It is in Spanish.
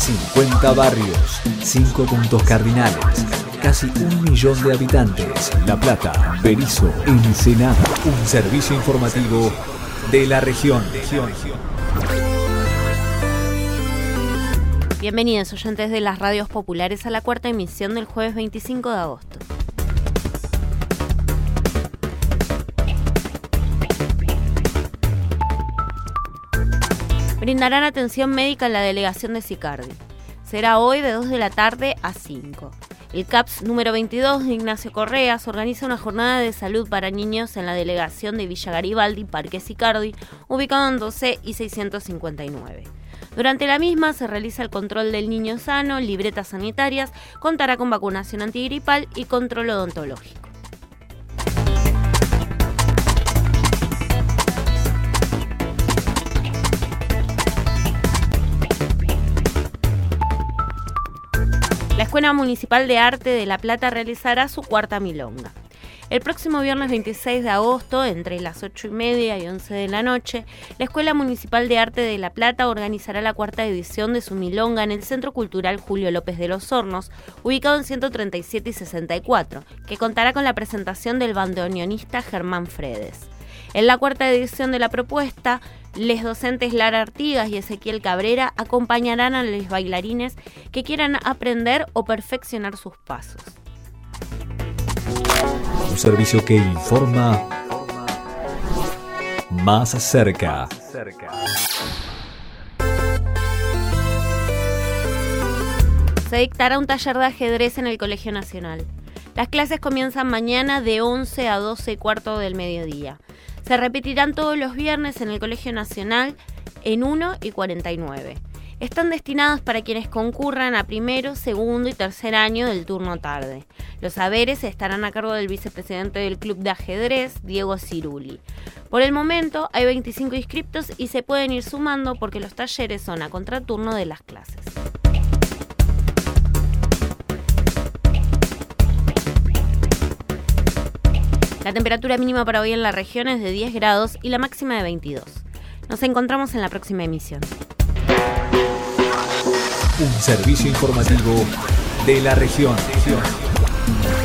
50 barrios, 5 puntos cardinales, casi 1 millón de habitantes. La Plata, Berisso, Ensenada. Un servicio informativo de la región. Bienvenidos oyentes de las radios populares a la cuarta emisión del jueves 25 de agosto. Brindarán atención médica en la delegación de Sicardi. Será hoy de 2 de la tarde a 5. El CAPS número 22 de Ignacio Correas organiza una jornada de salud para niños en la delegación de Villa Garibaldi, Parque Sicardi, ubicado en 12 y 659. Durante la misma se realiza el control del niño sano, libretas sanitarias, contará con vacunación antigripal y control odontológico. La Escuela Municipal de Arte de La Plata realizará su cuarta milonga. El próximo viernes 26 de agosto, entre las 8:30 y 11 de la noche, la Escuela Municipal de Arte de La Plata organizará la cuarta edición de su milonga en el Centro Cultural Julio López de los Hornos, ubicado en 137 y 64, que contará con la presentación del bandoneonista Germán Fredes. En la cuarta edición de la propuesta, les docentes Lara Artigas y Ezequiel Cabrera acompañarán a los bailarines que quieran aprender o perfeccionar sus pasos. Un servicio que informa más cerca. Se dictará un taller de ajedrez en el Colegio Nacional. Las clases comienzan mañana de 11 a 12:15 del mediodía. Se repetirán todos los viernes en el Colegio Nacional en 1 y 49. Están destinados para quienes concurran a primero, segundo y tercer año del turno tarde. Los saberes estarán a cargo del vicepresidente del Club de Ajedrez, Diego Ciruli. Por el momento hay 25 inscriptos y se pueden ir sumando porque los talleres son a contraturno de las clases. La temperatura mínima para hoy en la región es de 10 grados y la máxima de 22. Nos encontramos en la próxima emisión. Un servicio informativo de la región.